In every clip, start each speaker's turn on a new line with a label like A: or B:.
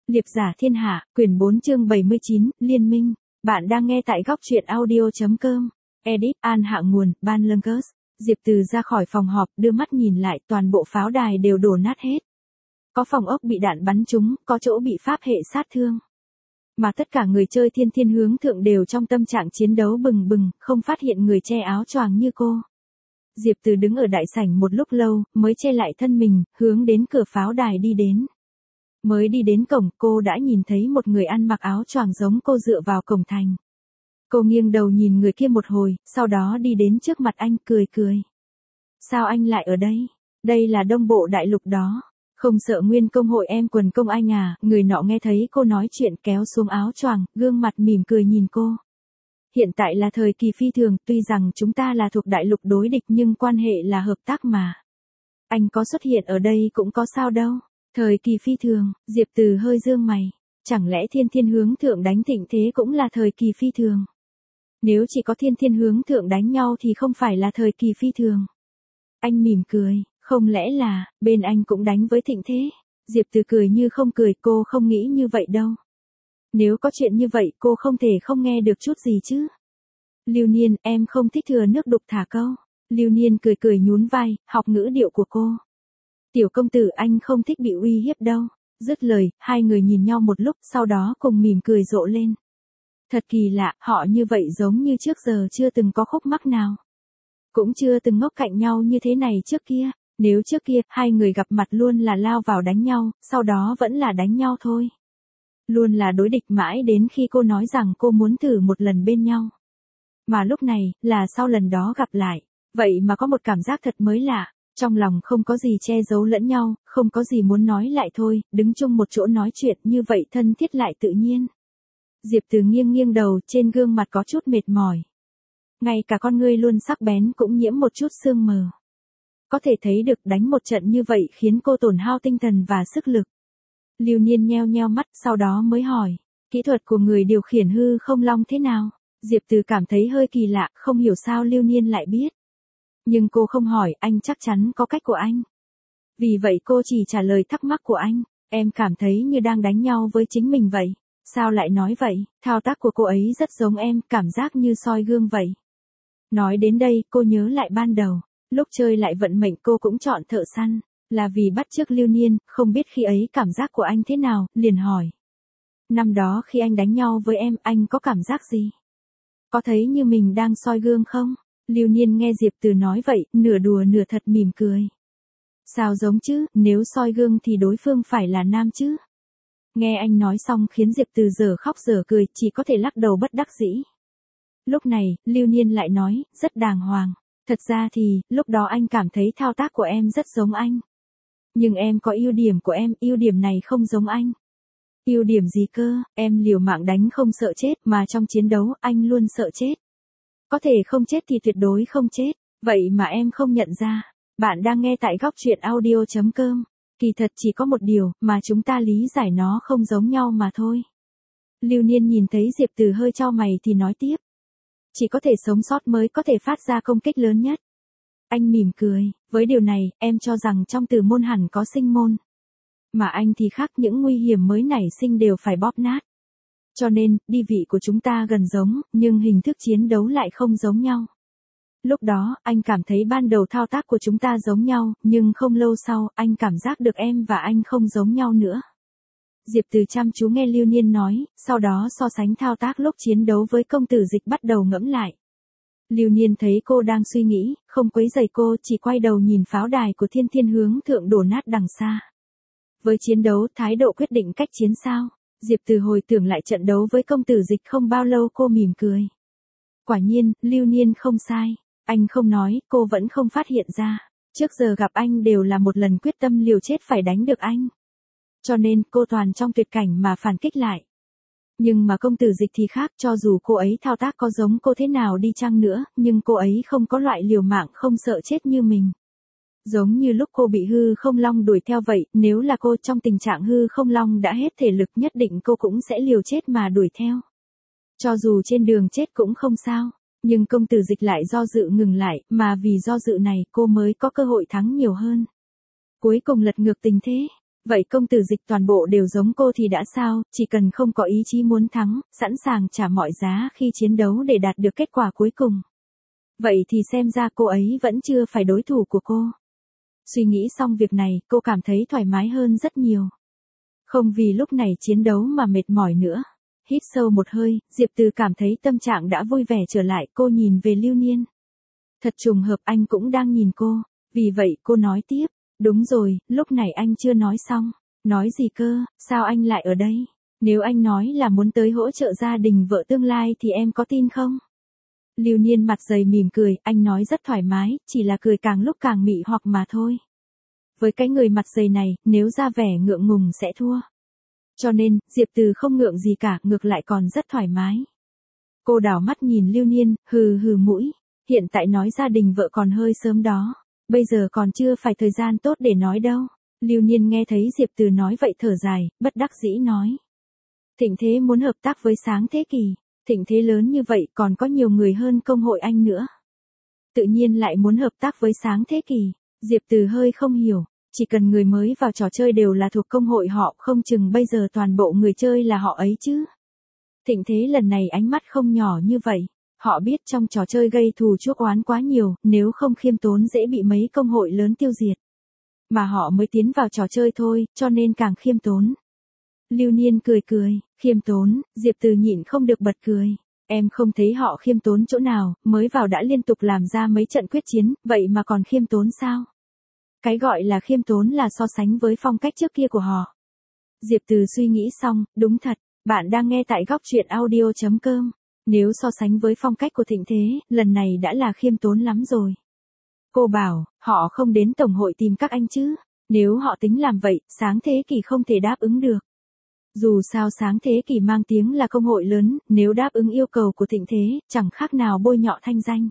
A: Liệp giả thiên hạ, quyển 4 chương 79, Liên minh. Bạn đang nghe tại góc truyện audio.com. Edit, An hạ nguồn, Ban Lương. Diệp Từ ra khỏi phòng họp, đưa mắt nhìn lại, toàn bộ pháo đài đều đổ nát hết. Có phòng ốc bị đạn bắn trúng, có chỗ bị pháp hệ sát thương. Mà tất cả người chơi thiên thiên hướng thượng đều trong tâm trạng chiến đấu bừng bừng, không phát hiện người che áo choàng như cô. Diệp Từ đứng ở đại sảnh một lúc lâu, mới che lại thân mình, hướng đến cửa pháo đài đi đến. Mới đi đến cổng, cô đã nhìn thấy một người ăn mặc áo choàng giống cô dựa vào cổng thành. Cô nghiêng đầu nhìn người kia một hồi, sau đó đi đến trước mặt anh, cười cười. Sao anh lại ở đây? Đây là Đông Bộ Đại Lục đó. Không sợ Nguyên công hội em quần công anh à? Người nọ nghe thấy cô nói chuyện kéo xuống áo choàng, gương mặt mỉm cười nhìn cô. Hiện tại là thời kỳ phi thường, tuy rằng chúng ta là thuộc đại lục đối địch nhưng quan hệ là hợp tác mà. Anh có xuất hiện ở đây cũng có sao đâu. Thời kỳ phi thường, Diệp Từ hơi dương mày. Chẳng lẽ thiên thiên hướng thượng đánh thịnh thế cũng là thời kỳ phi thường? Nếu chỉ có thiên thiên hướng thượng đánh nhau thì không phải là thời kỳ phi thường. Anh mỉm cười, không lẽ là, bên anh cũng đánh với thịnh thế? Diệp Từ cười như không cười, cô không nghĩ như vậy đâu. Nếu có chuyện như vậy cô không thể không nghe được chút gì chứ. Lưu Niên, em không thích thừa nước đục thả câu. Lưu Niên cười cười nhún vai, học ngữ điệu của cô. Tiểu công tử, anh không thích bị uy hiếp đâu. Dứt lời, hai người nhìn nhau một lúc, sau đó cùng mỉm cười rộ lên. Thật kỳ lạ, họ như vậy giống như trước giờ chưa từng có khúc mắc nào. Cũng chưa từng ngốc cạnh nhau như thế này trước kia. Nếu trước kia, hai người gặp mặt luôn là lao vào đánh nhau, sau đó vẫn là đánh nhau thôi. Luôn là đối địch mãi đến khi cô nói rằng cô muốn thử một lần bên nhau. Mà lúc này, là sau lần đó gặp lại. Vậy mà có một cảm giác thật mới lạ. Trong lòng không có gì che giấu lẫn nhau, không có gì muốn nói lại thôi, đứng chung một chỗ nói chuyện như vậy thân thiết lại tự nhiên. Diệp Từ nghiêng nghiêng đầu, trên gương mặt có chút mệt mỏi. Ngay cả con ngươi luôn sắc bén cũng nhiễm một chút sương mờ. Có thể thấy được đánh một trận như vậy khiến cô tổn hao tinh thần và sức lực. Lưu Niên nheo nheo mắt, sau đó mới hỏi, kỹ thuật của người điều khiển hư không long thế nào? Diệp Từ cảm thấy hơi kỳ lạ, không hiểu sao Lưu Niên lại biết. Nhưng cô không hỏi, anh chắc chắn có cách của anh. Vì vậy cô chỉ trả lời thắc mắc của anh, em cảm thấy như đang đánh nhau với chính mình vậy. Sao lại nói vậy? Thao tác của cô ấy rất giống em, cảm giác như soi gương vậy. Nói đến đây, cô nhớ lại ban đầu, lúc chơi lại vận mệnh cô cũng chọn thợ săn, là vì bắt chước Lưu Niên, không biết khi ấy cảm giác của anh thế nào, liền hỏi. Năm đó khi anh đánh nhau với em, anh có cảm giác gì? Có thấy như mình đang soi gương không? Lưu Niên nghe Diệp Từ nói vậy, nửa đùa nửa thật mỉm cười. Sao giống chứ, nếu soi gương thì đối phương phải là nam chứ? Nghe anh nói xong khiến Diệp Từ giờ khóc giờ cười, chỉ có thể lắc đầu bất đắc dĩ. Lúc này, Lưu Niên lại nói, rất đàng hoàng. Thật ra thì, lúc đó anh cảm thấy thao tác của em rất giống anh. Nhưng em có ưu điểm của em, ưu điểm này không giống anh. Ưu điểm gì cơ? Em liều mạng đánh không sợ chết, mà trong chiến đấu, anh luôn sợ chết. Có thể không chết thì tuyệt đối không chết, vậy mà em không nhận ra. Bạn đang nghe tại góc truyện audio.com. Kỳ thật chỉ có một điều, mà chúng ta lý giải nó không giống nhau mà thôi. Lưu Niên nhìn thấy Diệp Từ hơi chau mày thì nói tiếp. Chỉ có thể sống sót mới có thể phát ra công kích lớn nhất. Anh mỉm cười, với điều này, em cho rằng trong từ môn hẳn có sinh môn. Mà anh thì khác, những nguy hiểm mới nảy sinh đều phải bóp nát. Cho nên, đi vị của chúng ta gần giống, nhưng hình thức chiến đấu lại không giống nhau. Lúc đó, anh cảm thấy ban đầu thao tác của chúng ta giống nhau, nhưng không lâu sau, anh cảm giác được em và anh không giống nhau nữa. Diệp Từ chăm chú nghe Lưu Niên nói, sau đó so sánh thao tác lúc chiến đấu với công tử Dịch, bắt đầu ngẫm lại. Lưu Niên thấy cô đang suy nghĩ, không quấy rầy cô, chỉ quay đầu nhìn pháo đài của thiên thiên hướng thượng đổ nát đằng xa. Với chiến đấu, thái độ quyết định cách chiến sao? Diệp Từ hồi tưởng lại trận đấu với công tử Dịch không bao lâu, cô mỉm cười. Quả nhiên, Lưu Niên không sai. Anh không nói, cô vẫn không phát hiện ra. Trước giờ gặp anh đều là một lần quyết tâm liều chết phải đánh được anh. Cho nên, cô toàn trong tuyệt cảnh mà phản kích lại. Nhưng mà công tử Dịch thì khác, cho dù cô ấy thao tác có giống cô thế nào đi chăng nữa, nhưng cô ấy không có loại liều mạng không sợ chết như mình. Giống như lúc cô bị hư không long đuổi theo vậy, nếu là cô trong tình trạng hư không long đã hết thể lực nhất định cô cũng sẽ liều chết mà đuổi theo. Cho dù trên đường chết cũng không sao. Nhưng công tử Dịch lại do dự ngừng lại, mà vì do dự này cô mới có cơ hội thắng nhiều hơn. Cuối cùng lật ngược tình thế. Vậy công tử Dịch toàn bộ đều giống cô thì đã sao, chỉ cần không có ý chí muốn thắng, sẵn sàng trả mọi giá khi chiến đấu để đạt được kết quả cuối cùng. Vậy thì xem ra cô ấy vẫn chưa phải đối thủ của cô. Suy nghĩ xong việc này, cô cảm thấy thoải mái hơn rất nhiều. Không vì lúc này chiến đấu mà mệt mỏi nữa. Hít sâu một hơi, Diệp Từ cảm thấy tâm trạng đã vui vẻ trở lại, cô nhìn về Lưu Niên. Thật trùng hợp anh cũng đang nhìn cô, vì vậy cô nói tiếp, đúng rồi, lúc này anh chưa nói xong. Nói gì cơ, sao anh lại ở đây? Nếu anh nói là muốn tới hỗ trợ gia đình vợ tương lai thì em có tin không? Lưu Niên mặt dày mỉm cười, anh nói rất thoải mái, chỉ là cười càng lúc càng mị hoặc mà thôi. Với cái người mặt dày này, nếu ra vẻ ngượng ngùng sẽ thua. Cho nên, Diệp Từ không ngượng gì cả, ngược lại còn rất thoải mái. Cô đảo mắt nhìn Lưu Niên, hừ hừ mũi. Hiện tại nói gia đình vợ còn hơi sớm đó. Bây giờ còn chưa phải thời gian tốt để nói đâu. Lưu Niên nghe thấy Diệp Từ nói vậy thở dài, bất đắc dĩ nói. Thịnh Thế muốn hợp tác với Sáng Thế Kỷ. Thịnh Thế lớn như vậy còn có nhiều người hơn công hội anh nữa. Tự nhiên lại muốn hợp tác với Sáng Thế Kỷ. Diệp Từ hơi không hiểu. Chỉ cần người mới vào trò chơi đều là thuộc công hội họ, không chừng bây giờ toàn bộ người chơi là họ ấy chứ. Thịnh Thế lần này ánh mắt không nhỏ như vậy. Họ biết trong trò chơi gây thù chuốc oán quá nhiều, nếu không khiêm tốn dễ bị mấy công hội lớn tiêu diệt. Mà họ mới tiến vào trò chơi thôi, cho nên càng khiêm tốn. Lưu Niên cười cười, khiêm tốn, Diệp Từ nhịn không được bật cười. Em không thấy họ khiêm tốn chỗ nào, mới vào đã liên tục làm ra mấy trận quyết chiến, vậy mà còn khiêm tốn sao? Cái gọi là khiêm tốn là so sánh với phong cách trước kia của họ. Diệp Từ suy nghĩ xong, đúng thật, bạn đang nghe tại góc truyện audio.com. Nếu so sánh với phong cách của Thịnh Thế, lần này đã là khiêm tốn lắm rồi. Cô bảo, họ không đến tổng hội tìm các anh chứ. Nếu họ tính làm vậy, Sáng Thế Kỷ không thể đáp ứng được. Dù sao Sáng Thế Kỷ mang tiếng là công hội lớn, nếu đáp ứng yêu cầu của Thịnh Thế, chẳng khác nào bôi nhọ thanh danh.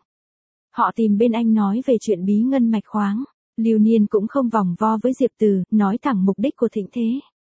A: Họ tìm bên anh nói về chuyện bí ngân mạch khoáng. Lưu Niên cũng không vòng vo với Diệp Từ, nói thẳng mục đích của Thịnh Thế.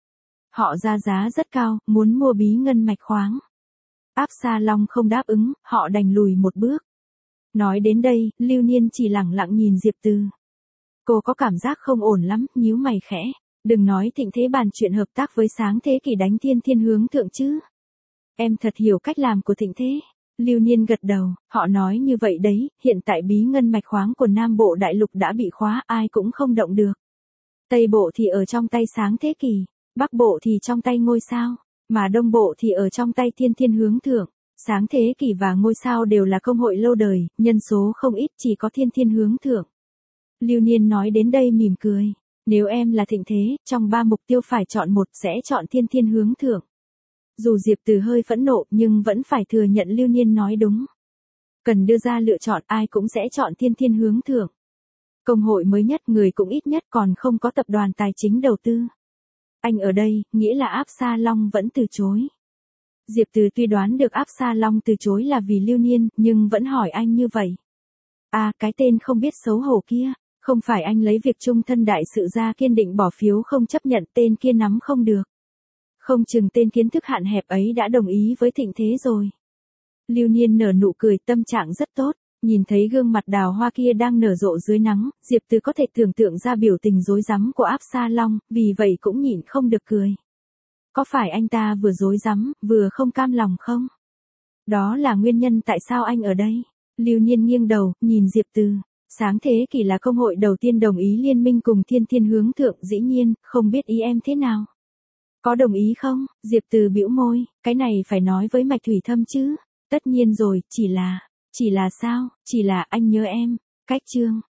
A: Họ ra giá rất cao, muốn mua bí ngân mạch khoáng. Áp Sa Long không đáp ứng, họ đành lùi một bước. Nói đến đây, Lưu Niên chỉ lẳng lặng nhìn Diệp Từ. Cô có cảm giác không ổn lắm, nhíu mày khẽ. Đừng nói Thịnh Thế bàn chuyện hợp tác với Sáng Thế Kỷ đánh thiên hướng thượng chứ. Em thật hiểu cách làm của Thịnh Thế. Lưu Niên gật đầu, họ nói như vậy đấy, hiện tại bí ngân mạch khoáng của Nam Bộ Đại Lục đã bị khóa, ai cũng không động được. Tây Bộ thì ở trong tay Sáng Thế Kỷ, Bắc Bộ thì trong tay ngôi sao, mà Đông Bộ thì ở trong tay thiên hướng thượng. Sáng Thế Kỷ và ngôi sao đều là công hội lâu đời, nhân số không ít, chỉ có thiên hướng thượng. Lưu Niên nói đến đây mỉm cười. Nếu em là Thịnh Thế, trong 3 mục tiêu phải chọn một, sẽ chọn thiên hướng thượng. Dù Diệp Từ hơi phẫn nộ nhưng vẫn phải thừa nhận Lưu Niên nói đúng. Cần đưa ra lựa chọn, ai cũng sẽ chọn thiên hướng thượng. Công hội mới nhất, người cũng ít nhất, còn không có tập đoàn tài chính đầu tư. Anh ở đây, nghĩa là Áp Sa Long vẫn từ chối. Diệp Từ tuy đoán được Áp Sa Long từ chối là vì Lưu Niên, nhưng vẫn hỏi anh như vậy. À, cái tên không biết xấu hổ kia, không phải anh lấy việc chung thân đại sự ra kiên định bỏ phiếu không chấp nhận, tên kia nắm không được. Không chừng tên kiến thức hạn hẹp ấy đã đồng ý với Thịnh Thế rồi. Lưu Niên nở nụ cười, tâm trạng rất tốt, nhìn thấy gương mặt đào hoa kia đang nở rộ dưới nắng, Diệp Từ có thể tưởng tượng ra biểu tình rối rắm của Áp Sa Long, vì vậy cũng nhịn không được cười. Có phải anh ta vừa rối rắm, vừa không cam lòng không? Đó là nguyên nhân tại sao anh ở đây. Lưu Niên nghiêng đầu, nhìn Diệp Từ. Sáng Thế Kỷ là công hội đầu tiên đồng ý liên minh cùng thiên hướng thượng, dĩ nhiên, không biết ý em thế nào. Có đồng ý không? Diệp Từ bĩu môi, cái này phải nói với Mạch Thủy Thâm chứ. Tất nhiên rồi, chỉ là sao, chỉ là anh nhớ em. Cách chương.